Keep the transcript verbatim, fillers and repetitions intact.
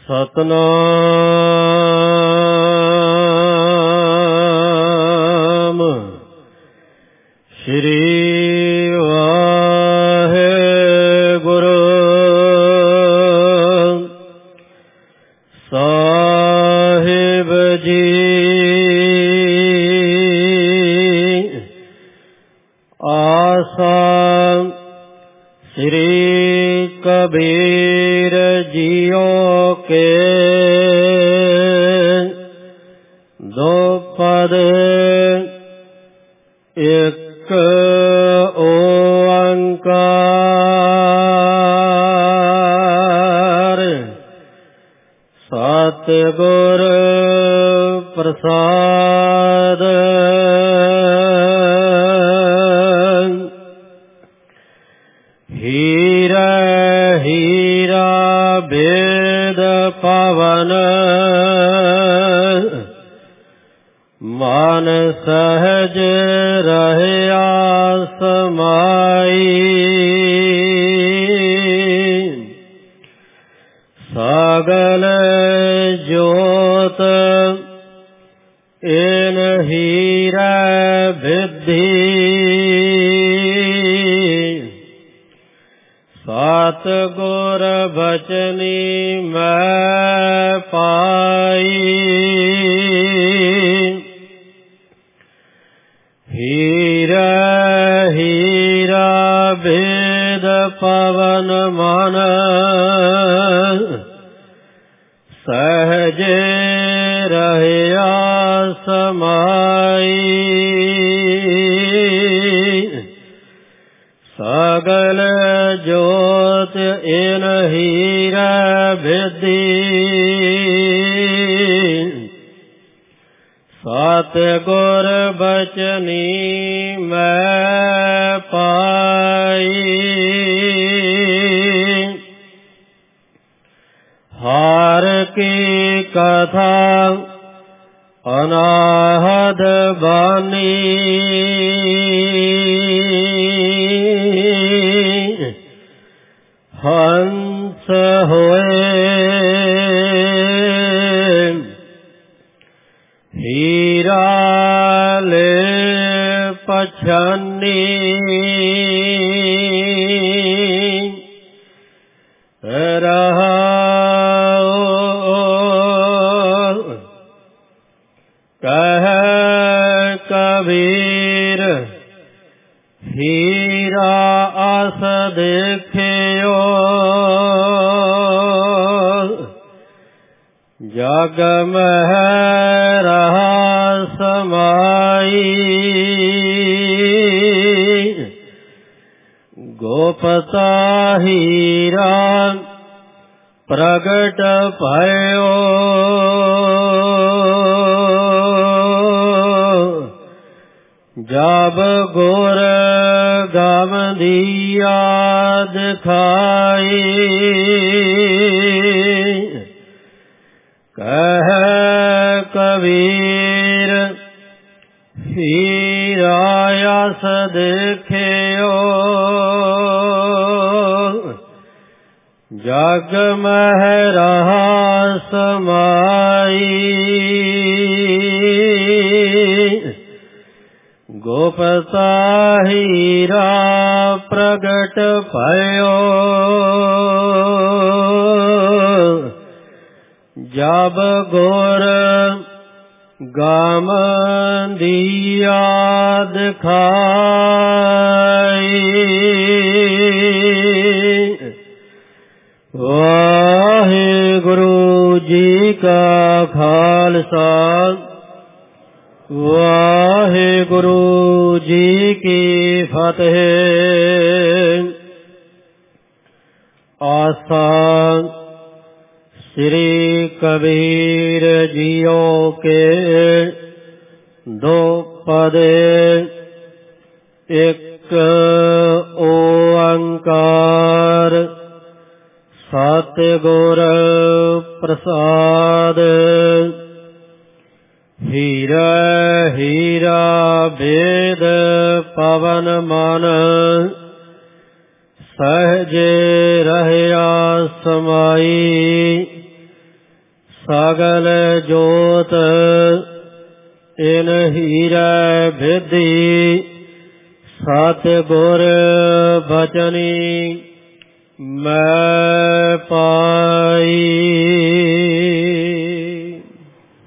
ਸਤਨਾਮ ਸ਼੍ਰੀ ਵਾਹਿਗੁਰੂ ਸਾਹਿਬ ਜੀ। ਆਸਾ ਸ੍ਰੀ Kabir JIO ਕੇ ਦੋ ਪਦ ਇੱਕ ਓੰਕਾਰ ਸਤਿਗੁਰ ਪ੍ਰਸਾਦ। ਹੀਰਾ ਹੀਰਾ ਭੇਦ ਪਵਨ ਮਨ ਸਹਜ ਰਹਿਆ ਸਮਾਈ। ਸਗਲ ਜੋਤ ਇਨ ਹੀਰਾ ਵਿਧੀ। ਸਤਿਗੁਰ ਬਚਨੀ ਮੈਂ ਪਾਈ। ਹੀਰਾ ਹੀਰਾ ਭੇਦ ਪਵਨ ਮਨ ਸਹਜ ਰਹਿਆ ਸਮਾਈ। ਸਗਲ ਜੋਤ ਇਨ ਹੀਰਾ ਵਿਧੀ। ਸਤਿਗੁਰ ਬਚਨੀ ਮੈਂ ਪਾਈ। ਹਰਿ ਕੀ ਕਥਾ ਅਨਾਹਦ ਬਾਣੀ। ਹੰਸ ਹੋਏ ਹੀਰਾ ਲੈ ਪਛਾਨੀ। ਰਹਾਉ ਕਹਿ ਕਬੀਰ ਹੀਰਾ ਆਸ ਦੇਖਿਓ। ਜਗ ਮਹਿ ਰਹਾ ਸਮਾਈ। ਗੋਪਤਾ ਹੀਰਾ ਪ੍ਰਗਟ ਭਇਓ। ਜਬ ਗੁਰ ਗਾਵੰਦੀਆ ਦਿਖਾਈ। ਕਹਿ ਕਬੀਰ ਹੀਰਾ ਆਸ ਦੇਖਿਓ। ਜਗ ਮਹਿ ਰਹਾ ਸਮਾਈ। ਗੋਪਤਾ ਹੀਰਾ ਪ੍ਰਗਟ ਭਇਓ। ਜਬ ਗੁਰ ਗਾਵੰਦੀਆ ਦਿਖਾਈ। ਵਾਹਿਗੁਰੂ ਜੀ ਕਾ ਖਾਲਸਾ ਵਾਹਿਗੁਰੂ ਜੀ ਕੀ ਫਤਿਹ। ਆਸਾ ਸ੍ਰੀ ਕਬੀਰ ਜੀਓ ਕੇ ਦੋ ਪਦ ਇੱਕ ਓੰਕਾਰ ਸਤਿਗੁਰ ਪ੍ਰਸਾਦ। ਹੀਰਾ ਹੀਰਾ ਭੇਦ ਪਵਨ ਮਨ ਸਹਜ ਰਹਿਆ ਸਮਾਈ। ਸਗਲ ਜੋਤ ਇਨ ਹੀਰੈ ਭੇਦੀ ਸਤਿ ਗੁਰ ਬਚਨੀ ਮੈਂ ਪਾ